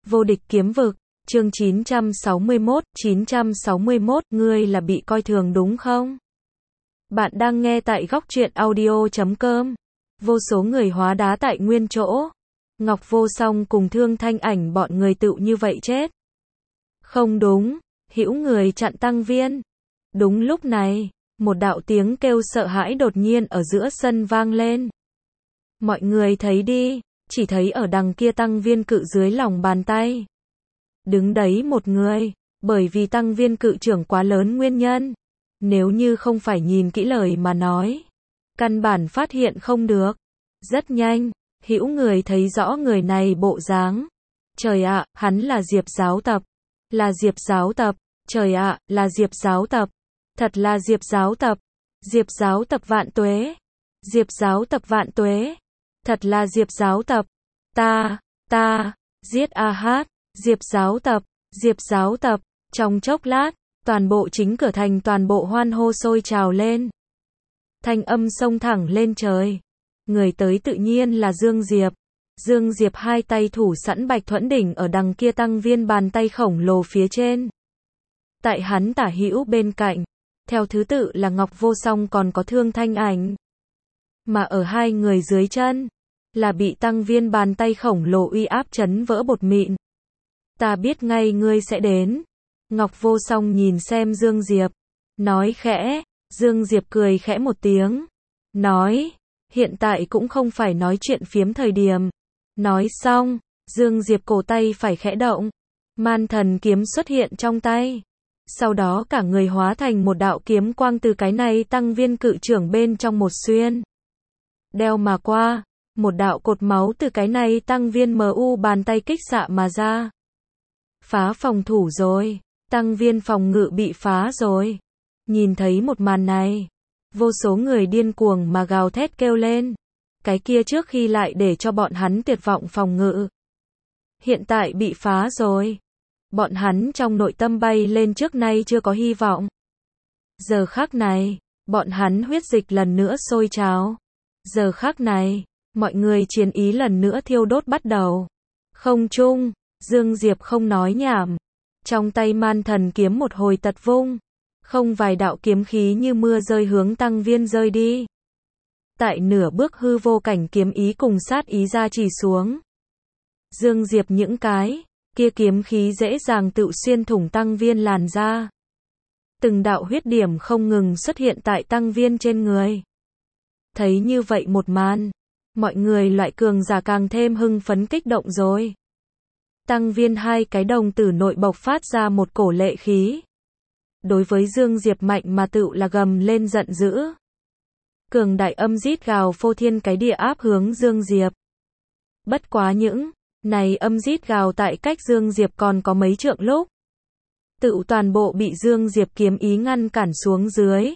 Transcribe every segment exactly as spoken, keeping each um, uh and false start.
Vô địch kiếm vực, chương chín trăm sáu mươi mốt, chín trăm sáu mươi mốt, ngươi là bị coi thường đúng không? Bạn đang nghe tại góc truyện audio chấm com. Vô số người hóa đá tại nguyên chỗ. Ngọc Vô Song cùng Thương Thanh Ảnh bọn người tựu như vậy chết. Không đúng, hữu người chặn tăng viên. Đúng lúc này, một đạo tiếng kêu sợ hãi đột nhiên ở giữa sân vang lên. Mọi người thấy đi, chỉ thấy ở đằng kia tăng viên cự dưới lòng bàn tay. Đứng đấy một người, bởi vì tăng viên cự trưởng quá lớn nguyên nhân. Nếu như không phải nhìn kỹ lời mà nói, căn bản phát hiện không được. Rất nhanh, hữu người thấy rõ người này bộ dáng. Trời ạ, hắn là Diệp Giáo Tập. Là Diệp Giáo Tập. Trời ạ, là Diệp Giáo Tập. Thật là Diệp Giáo Tập. Diệp Giáo Tập vạn tuế. Diệp Giáo Tập vạn tuế. Thật là Diệp Giáo Tập. Ta, ta, giết a hát, Diệp Giáo Tập, Diệp Giáo Tập. Trong chốc lát, toàn bộ chính cửa thành toàn bộ hoan hô sôi trào lên. Thanh âm xông thẳng lên trời. Người tới tự nhiên là Dương Diệp. Dương Diệp hai tay thủ sẵn Bạch Thuẫn Đỉnh ở đằng kia tăng viên bàn tay khổng lồ phía trên. Tại hắn tả hữu bên cạnh, theo thứ tự là Ngọc Vô Song còn có Thương Thanh Ảnh. Mà ở hai người dưới chân, là bị tăng viên bàn tay khổng lồ uy áp chấn vỡ bột mịn. Ta biết ngay ngươi sẽ đến. Ngọc Vô Song nhìn xem Dương Diệp, nói khẽ. Dương Diệp cười khẽ một tiếng, nói, hiện tại cũng không phải nói chuyện phiếm thời điểm. Nói xong, Dương Diệp cổ tay phải khẽ động, man thần kiếm xuất hiện trong tay. Sau đó cả người hóa thành một đạo kiếm quang từ cái này tăng viên cự trưởng bên trong một xuyên. Đeo mà qua, một đạo cột máu từ cái này tăng viên em u bàn tay kích xạ mà ra. Phá phòng thủ rồi, tăng viên phòng ngự bị phá rồi. Nhìn thấy một màn này, vô số người điên cuồng mà gào thét kêu lên. Cái kia trước khi lại để cho bọn hắn tuyệt vọng phòng ngự, hiện tại bị phá rồi. Bọn hắn trong nội tâm bay lên trước nay chưa có hy vọng. Giờ khắc này, bọn hắn huyết dịch lần nữa sôi trào. Giờ khắc này, mọi người chiến ý lần nữa thiêu đốt bắt đầu. Không trung, Dương Diệp không nói nhảm. Trong tay man thần kiếm một hồi tật vung. Không vài đạo kiếm khí như mưa rơi hướng tăng viên rơi đi. Tại nửa bước hư vô cảnh kiếm ý cùng sát ý ra chỉ xuống. Dương Diệp những cái kia kiếm khí dễ dàng tự xuyên thủng tăng viên làn ra. Từng đạo huyết điểm không ngừng xuất hiện tại tăng viên trên người. Thấy như vậy một màn, mọi người loại cường giả càng thêm hưng phấn kích động rồi. Tăng viên hai cái đồng tử nội bộc phát ra một cổ lệ khí. Đối với Dương Diệp mạnh mà tự là gầm lên giận dữ. Cường đại âm rít gào phô thiên cái địa áp hướng Dương Diệp. Bất quá những này âm rít gào tại cách Dương Diệp còn có mấy trượng lúc. Tự toàn bộ bị Dương Diệp kiếm ý ngăn cản xuống dưới.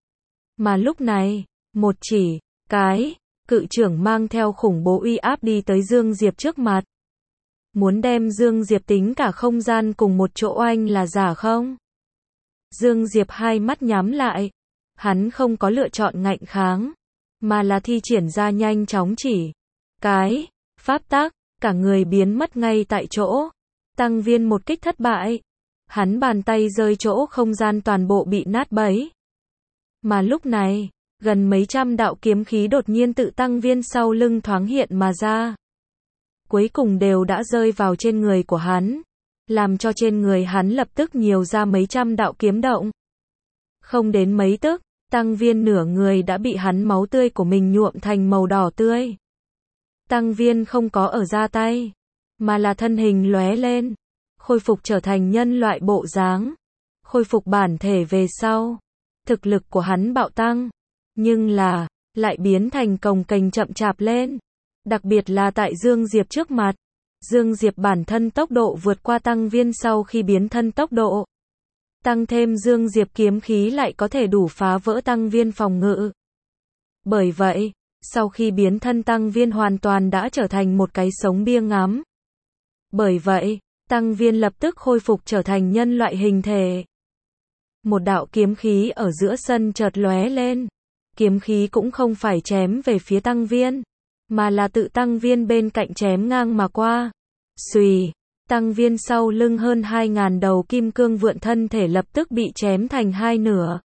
Mà lúc này, một chỉ, cái, cự trưởng mang theo khủng bố uy áp đi tới Dương Diệp trước mặt. Muốn đem Dương Diệp tính cả không gian cùng một chỗ anh là giả không? Dương Diệp hai mắt nhắm lại. Hắn không có lựa chọn ngạnh kháng, mà là thi triển ra nhanh chóng chỉ. Cái, pháp tắc, cả người biến mất ngay tại chỗ. Tăng viên một kích thất bại. Hắn bàn tay rơi chỗ không gian toàn bộ bị nát bấy. Mà lúc này, gần mấy trăm đạo kiếm khí đột nhiên tự tăng viên sau lưng thoáng hiện mà ra. Cuối cùng đều đã rơi vào trên người của hắn. Làm cho trên người hắn lập tức nhiều ra mấy trăm đạo kiếm động. Không đến mấy tức, tăng viên nửa người đã bị hắn máu tươi của mình nhuộm thành màu đỏ tươi. Tăng viên không có ở ra tay, mà là thân hình lóe lên, khôi phục trở thành nhân loại bộ dáng, khôi phục bản thể về sau. Thực lực của hắn bạo tăng, nhưng là, lại biến thành cồng kềnh chậm chạp lên. Đặc biệt là tại Dương Diệp trước mặt. Dương Diệp bản thân tốc độ vượt qua tăng viên sau khi biến thân tốc độ. Tăng thêm Dương Diệp kiếm khí lại có thể đủ phá vỡ tăng viên phòng ngự. Bởi vậy, sau khi biến thân tăng viên hoàn toàn đã trở thành một cái sống bia ngắm. Bởi vậy, tăng viên lập tức khôi phục trở thành nhân loại hình thể. Một đạo kiếm khí ở giữa sân chợt lóe lên. Kiếm khí cũng không phải chém về phía tăng viên, mà là tự tăng viên bên cạnh chém ngang mà qua. Xùy, Tăng Viên sau lưng hơn hai ngàn đầu kim cương vượn thân thể lập tức bị chém thành hai nửa.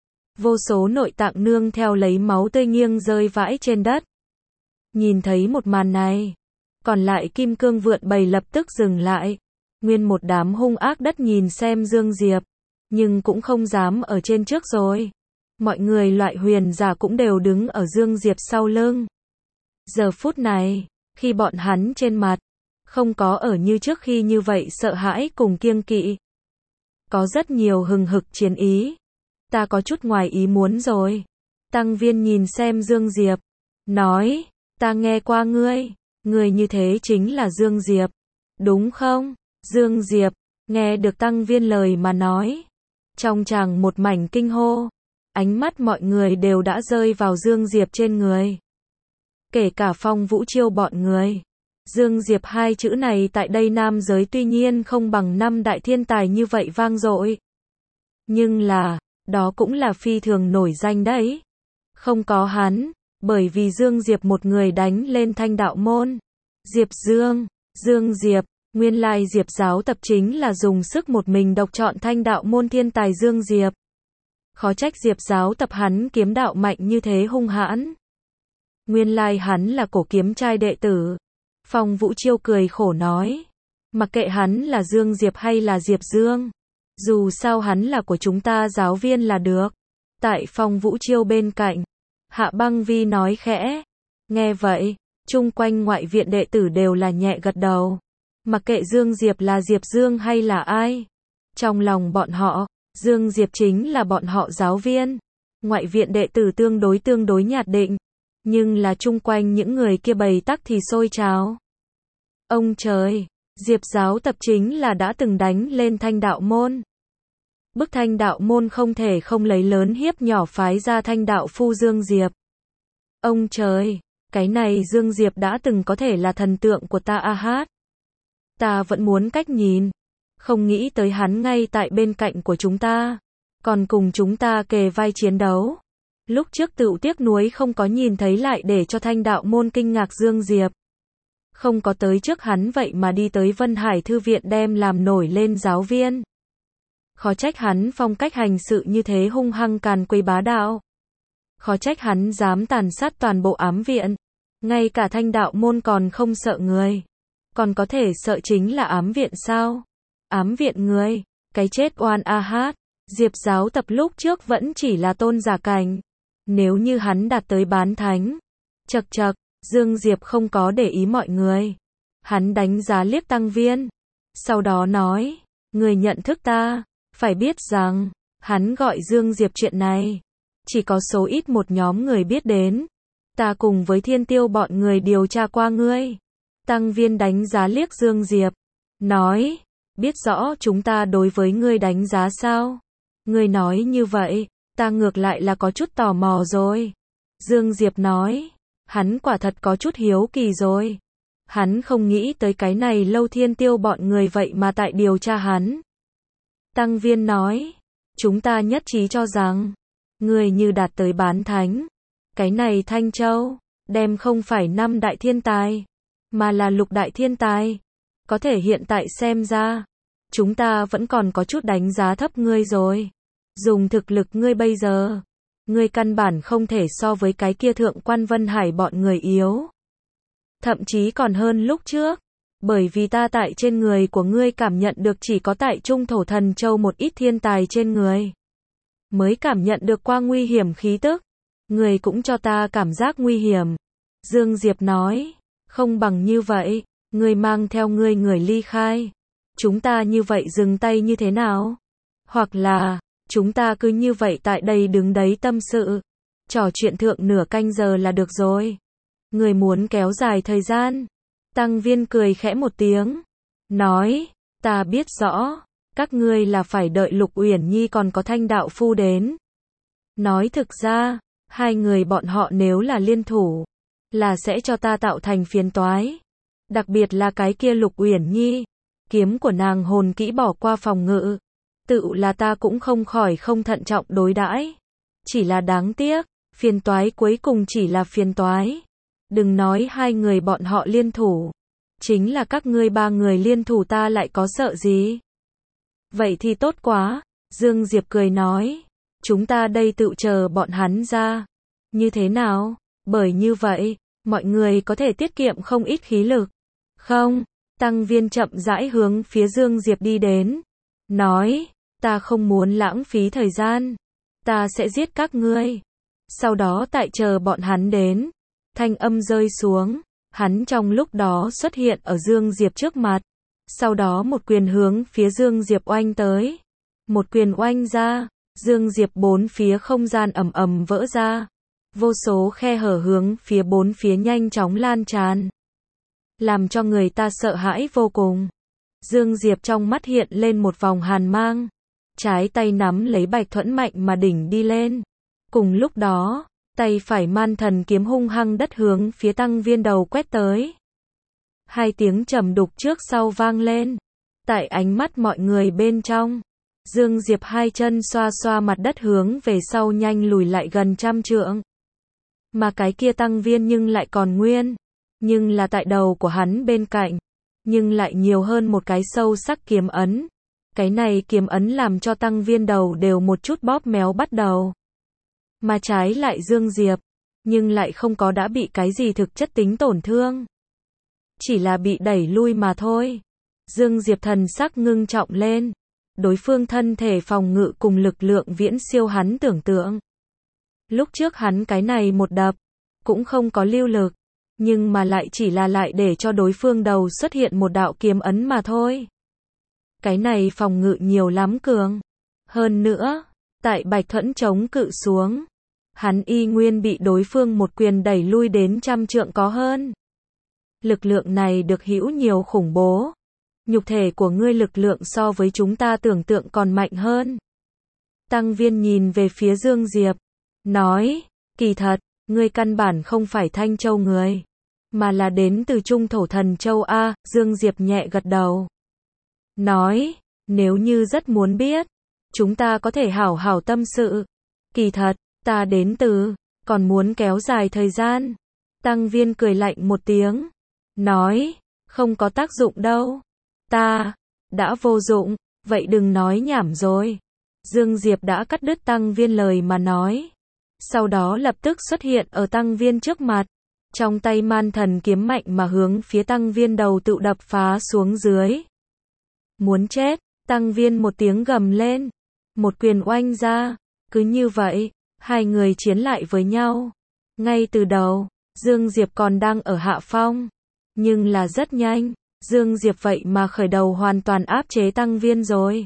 Vô số nội tạng nương theo lấy máu tươi nghiêng rơi vãi trên đất. Nhìn thấy một màn này, còn lại kim cương vượn bầy lập tức dừng lại. Nguyên một đám hung ác đất nhìn xem Dương Diệp, nhưng cũng không dám ở trên trước rồi. Mọi người loại huyền giả cũng đều đứng ở Dương Diệp sau lưng. Giờ phút này, khi bọn hắn trên mặt, không có ở như trước khi như vậy sợ hãi cùng kiêng kỵ. Có rất nhiều hừng hực chiến ý. Ta có chút ngoài ý muốn rồi. Tăng Viên nhìn xem Dương Diệp, nói, ta nghe qua ngươi, ngươi như thế chính là Dương Diệp, đúng không? Dương Diệp, nghe được Tăng Viên lời mà nói. Trong tràng một mảnh kinh hô, ánh mắt mọi người đều đã rơi vào Dương Diệp trên người. Kể cả Phong Vũ Chiêu bọn người. Dương Diệp hai chữ này tại đây nam giới tuy nhiên không bằng năm đại thiên tài như vậy vang dội. Nhưng là, đó cũng là phi thường nổi danh đấy. Không có hắn, bởi vì Dương Diệp một người đánh lên Thanh Đạo Môn. Diệp Dương, Dương Diệp, nguyên lai Diệp giáo tập chính là dùng sức một mình độc chọn Thanh Đạo Môn thiên tài Dương Diệp. Khó trách Diệp giáo tập hắn kiếm đạo mạnh như thế hung hãn. Nguyên lai hắn là cổ kiếm trai đệ tử. Phong Vũ Chiêu cười khổ nói. Mặc kệ hắn là Dương Diệp hay là Diệp Dương. Dù sao hắn là của chúng ta giáo viên là được. Tại Phong Vũ Chiêu bên cạnh, Hạ Băng Vi nói khẽ. Nghe vậy, chung quanh ngoại viện đệ tử đều là nhẹ gật đầu. Mặc kệ Dương Diệp là Diệp Dương hay là ai. Trong lòng bọn họ, Dương Diệp chính là bọn họ giáo viên. Ngoại viện đệ tử tương đối tương đối nhạt định. Nhưng là chung quanh những người kia bày tắc thì sôi trào. Ông trời, Diệp giáo tập chính là đã từng đánh lên Thanh Đạo Môn. Bức Thanh Đạo Môn không thể không lấy lớn hiếp nhỏ phái ra Thanh Đạo Phu Dương Diệp. Ông trời, cái này Dương Diệp đã từng có thể là thần tượng của ta a hát. Ta vẫn muốn cách nhìn. Không nghĩ tới hắn ngay tại bên cạnh của chúng ta. Còn cùng chúng ta kề vai chiến đấu. Lúc trước tựu tiếc nuối không có nhìn thấy lại để cho Thanh Đạo Môn kinh ngạc Dương Diệp. Không có tới trước hắn vậy mà đi tới Vân Hải Thư Viện đem làm nổi lên giáo viên. Khó trách hắn phong cách hành sự như thế hung hăng càn quấy bá đạo. Khó trách hắn dám tàn sát toàn bộ ám viện. Ngay cả Thanh Đạo Môn còn không sợ người. Còn có thể sợ chính là ám viện sao? Ám viện người, cái chết oan a hát. Diệp giáo tập lúc trước vẫn chỉ là tôn giả cảnh. Nếu như hắn đạt tới bán thánh. Chậc chậc, Dương Diệp không có để ý mọi người. Hắn đánh giá liếc Tăng Viên. Sau đó nói, người nhận thức ta, phải biết rằng, hắn gọi Dương Diệp chuyện này. Chỉ có số ít một nhóm người biết đến. Ta cùng với Thiên Tiêu bọn người điều tra qua ngươi. Tăng Viên đánh giá liếc Dương Diệp. Nói, biết rõ chúng ta đối với ngươi đánh giá sao? Ngươi nói như vậy, ta ngược lại là có chút tò mò rồi. Dương Diệp nói, hắn quả thật có chút hiếu kỳ rồi. Hắn không nghĩ tới cái này Lâu Thiên Tiêu bọn người vậy mà tại điều tra hắn. Tăng Viên nói, chúng ta nhất trí cho rằng, người như đạt tới bán thánh. Cái này Thanh Châu, đem không phải năm đại thiên tài, mà là lục đại thiên tài. Có thể hiện tại xem ra, chúng ta vẫn còn có chút đánh giá thấp ngươi rồi. Dùng thực lực ngươi bây giờ, ngươi căn bản không thể so với cái kia thượng quan Vân Hải bọn người yếu. Thậm chí còn hơn lúc trước. Bởi vì ta tại trên người của ngươi cảm nhận được chỉ có tại Trung Thổ Thần Châu một ít thiên tài trên người. Mới cảm nhận được qua nguy hiểm khí tức. Ngươi cũng cho ta cảm giác nguy hiểm. Dương Diệp nói, không bằng như vậy, ngươi mang theo ngươi người ly khai. Chúng ta như vậy dừng tay như thế nào? Hoặc là, chúng ta cứ như vậy tại đây đứng đấy tâm sự. Trò chuyện thượng nửa canh giờ là được rồi. Ngươi muốn kéo dài thời gian. Tăng Viên cười khẽ một tiếng. Nói, ta biết rõ, các ngươi là phải đợi Lục Uyển Nhi còn có Thanh Đạo Phu đến. Nói thực ra, hai người bọn họ nếu là liên thủ, là sẽ cho ta tạo thành phiền toái. Đặc biệt là cái kia Lục Uyển Nhi. Kiếm của nàng hồn kỹ bỏ qua phòng ngự. Tự là ta cũng không khỏi không thận trọng đối đãi. Chỉ là đáng tiếc, phiền toái cuối cùng chỉ là phiền toái. Đừng nói hai người bọn họ liên thủ. Chính là các ngươi ba người liên thủ ta lại có sợ gì? Vậy thì tốt quá, Dương Diệp cười nói. Chúng ta đây tự chờ bọn hắn ra. Như thế nào? Bởi như vậy, mọi người có thể tiết kiệm không ít khí lực. Không, Tăng Viên chậm rãi hướng phía Dương Diệp đi đến. Nói, ta không muốn lãng phí thời gian. Ta sẽ giết các ngươi. Sau đó tại chờ bọn hắn đến. Thanh âm rơi xuống. Hắn trong lúc đó xuất hiện ở Dương Diệp trước mặt. Sau đó một quyền hướng phía Dương Diệp oanh tới. Một quyền oanh ra. Dương Diệp bốn phía không gian ầm ầm vỡ ra. Vô số khe hở hướng phía bốn phía nhanh chóng lan tràn. Làm cho người ta sợ hãi vô cùng. Dương Diệp trong mắt hiện lên một vòng hàn mang. Trái tay nắm lấy Bạch Thuẫn mạnh mà đỉnh đi lên. Cùng lúc đó, tay phải Man Thần kiếm hung hăng đất hướng phía Tăng Viên đầu quét tới. Hai tiếng trầm đục trước sau vang lên. Tại ánh mắt mọi người bên trong, Dương Diệp hai chân xoa xoa mặt đất hướng về sau nhanh lùi lại gần trăm trượng. Mà cái kia Tăng Viên nhưng lại còn nguyên. Nhưng là tại đầu của hắn bên cạnh. Nhưng lại nhiều hơn một cái sâu sắc kiếm ấn. Cái này kiếm ấn làm cho Tăng Viên đầu đều một chút bóp méo bắt đầu. Mà trái lại Dương Diệp. Nhưng lại không có đã bị cái gì thực chất tính tổn thương. Chỉ là bị đẩy lui mà thôi. Dương Diệp thần sắc ngưng trọng lên. Đối phương thân thể phòng ngự cùng lực lượng viễn siêu hắn tưởng tượng. Lúc trước hắn cái này một đập, cũng không có lưu lực, nhưng mà lại chỉ là lại để cho đối phương đầu xuất hiện một đạo kiếm ấn mà thôi. Cái này phòng ngự nhiều lắm cường. Hơn nữa, tại Bạch Thuẫn chống cự xuống, hắn y nguyên bị đối phương một quyền đẩy lui đến trăm trượng có hơn. Lực lượng này được hữu nhiều khủng bố. Nhục thể của ngươi lực lượng so với chúng ta tưởng tượng còn mạnh hơn. Tăng Viên nhìn về phía Dương Diệp. Nói, kỳ thật, ngươi căn bản không phải Thanh Châu người. Mà là đến từ Trung Thổ Thần Châu A. Dương Diệp nhẹ gật đầu. Nói, nếu như rất muốn biết, chúng ta có thể hảo hảo tâm sự. Kỳ thật, ta đến từ, còn muốn kéo dài thời gian. Tăng Viên cười lạnh một tiếng. Nói, không có tác dụng đâu. Ta, đã vô dụng, vậy đừng nói nhảm rồi. Dương Diệp đã cắt đứt Tăng Viên lời mà nói. Sau đó lập tức xuất hiện ở Tăng Viên trước mặt. Trong tay Man Thần kiếm mạnh mà hướng phía Tăng Viên đầu tự đập phá xuống dưới. Muốn chết, Tăng Viên một tiếng gầm lên. Một quyền oanh ra. Cứ như vậy, hai người chiến lại với nhau. Ngay từ đầu, Dương Diệp còn đang ở hạ phong. Nhưng là rất nhanh, Dương Diệp vậy mà khởi đầu hoàn toàn áp chế Tăng Viên rồi.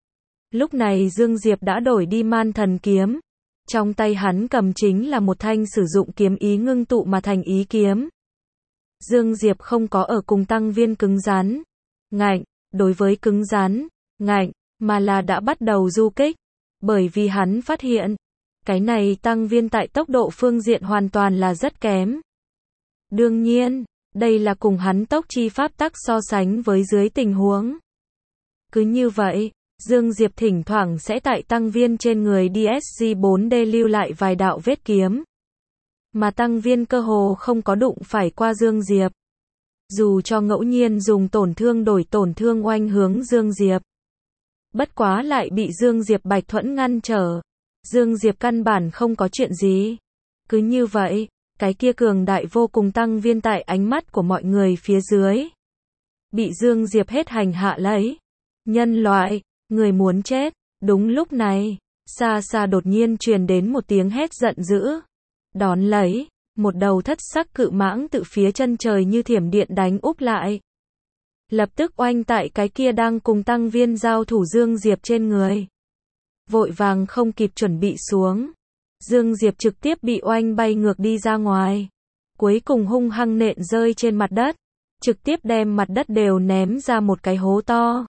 Lúc này Dương Diệp đã đổi đi Man Thần kiếm. Trong tay hắn cầm chính là một thanh sử dụng kiếm ý ngưng tụ mà thành ý kiếm. Dương Diệp không có ở cùng Tăng Viên cứng rắn, ngạnh, đối với cứng rắn, ngạnh, mà là đã bắt đầu du kích. Bởi vì hắn phát hiện, cái này Tăng Viên tại tốc độ phương diện hoàn toàn là rất kém. Đương nhiên, đây là cùng hắn tốc chi pháp tắc so sánh với dưới tình huống. Cứ như vậy, Dương Diệp thỉnh thoảng sẽ tại Tăng Viên trên người đê ét giê bốn đê lưu lại vài đạo vết kiếm. Mà Tăng Viên cơ hồ không có đụng phải qua Dương Diệp. Dù cho ngẫu nhiên dùng tổn thương đổi tổn thương oanh hướng Dương Diệp. Bất quá lại bị Dương Diệp Bạch Thuẫn ngăn trở. Dương Diệp căn bản không có chuyện gì. Cứ như vậy, cái kia cường đại vô cùng Tăng Viên tại ánh mắt của mọi người phía dưới. Bị Dương Diệp hết hành hạ lấy. Nhân loại, người muốn chết. Đúng lúc này, xa xa đột nhiên truyền đến một tiếng hét giận dữ. Đón lấy, một đầu thất sắc cự mãng tự phía chân trời như thiểm điện đánh úp lại. Lập tức oanh tại cái kia đang cùng Tăng Viên giao thủ Dương Diệp trên người. Vội vàng không kịp chuẩn bị xuống. Dương Diệp trực tiếp bị oanh bay ngược đi ra ngoài. Cuối cùng hung hăng nện rơi trên mặt đất. Trực tiếp đem mặt đất đều ném ra một cái hố to.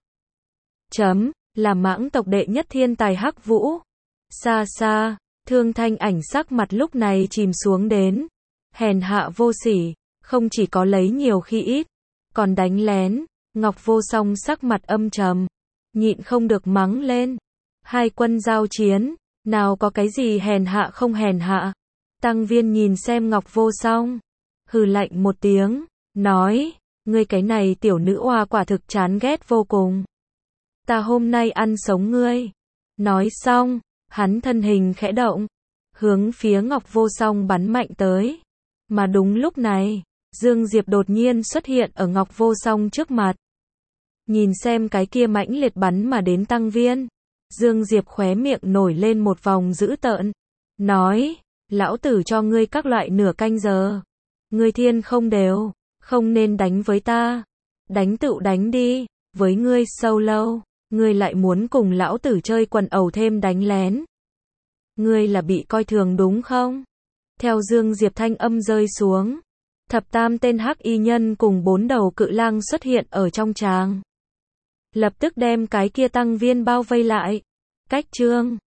Chấm, là mãng tộc đệ nhất thiên tài Hắc Vũ. Xa xa, Thương Thanh Ảnh sắc mặt lúc này chìm xuống đến. Hèn hạ vô sỉ, không chỉ có lấy nhiều khi ít, còn đánh lén. Ngọc Vô Song sắc mặt âm trầm, nhịn không được mắng lên. Hai quân giao chiến, nào có cái gì hèn hạ không hèn hạ. Tăng Viên nhìn xem Ngọc Vô Song, hừ lạnh một tiếng, nói, Ngươi cái này tiểu nữ oa quả thực chán ghét vô cùng. Ta hôm nay ăn sống ngươi. Nói xong, hắn thân hình khẽ động, hướng phía Ngọc Vô Song bắn mạnh tới. Mà đúng lúc này, Dương Diệp đột nhiên xuất hiện ở Ngọc Vô Song trước mặt. Nhìn xem cái kia mãnh liệt bắn mà đến tăng viên, Dương Diệp khóe miệng nổi lên một vòng dữ tợn, nói, lão tử cho ngươi các loại nửa canh giờ. Ngươi thiên không đều, không nên đánh với ta. Đánh tựu đánh đi, với ngươi solo, ngươi lại muốn cùng lão tử chơi quần ẩu thêm đánh lén. Ngươi là bị coi thường đúng không? Theo Dương Diệp thanh âm rơi xuống, thập tam tên hắc y nhân cùng bốn đầu cự lang xuất hiện ở trong tràng. Lập tức đem cái kia tăng viên bao vây lại. Cách chương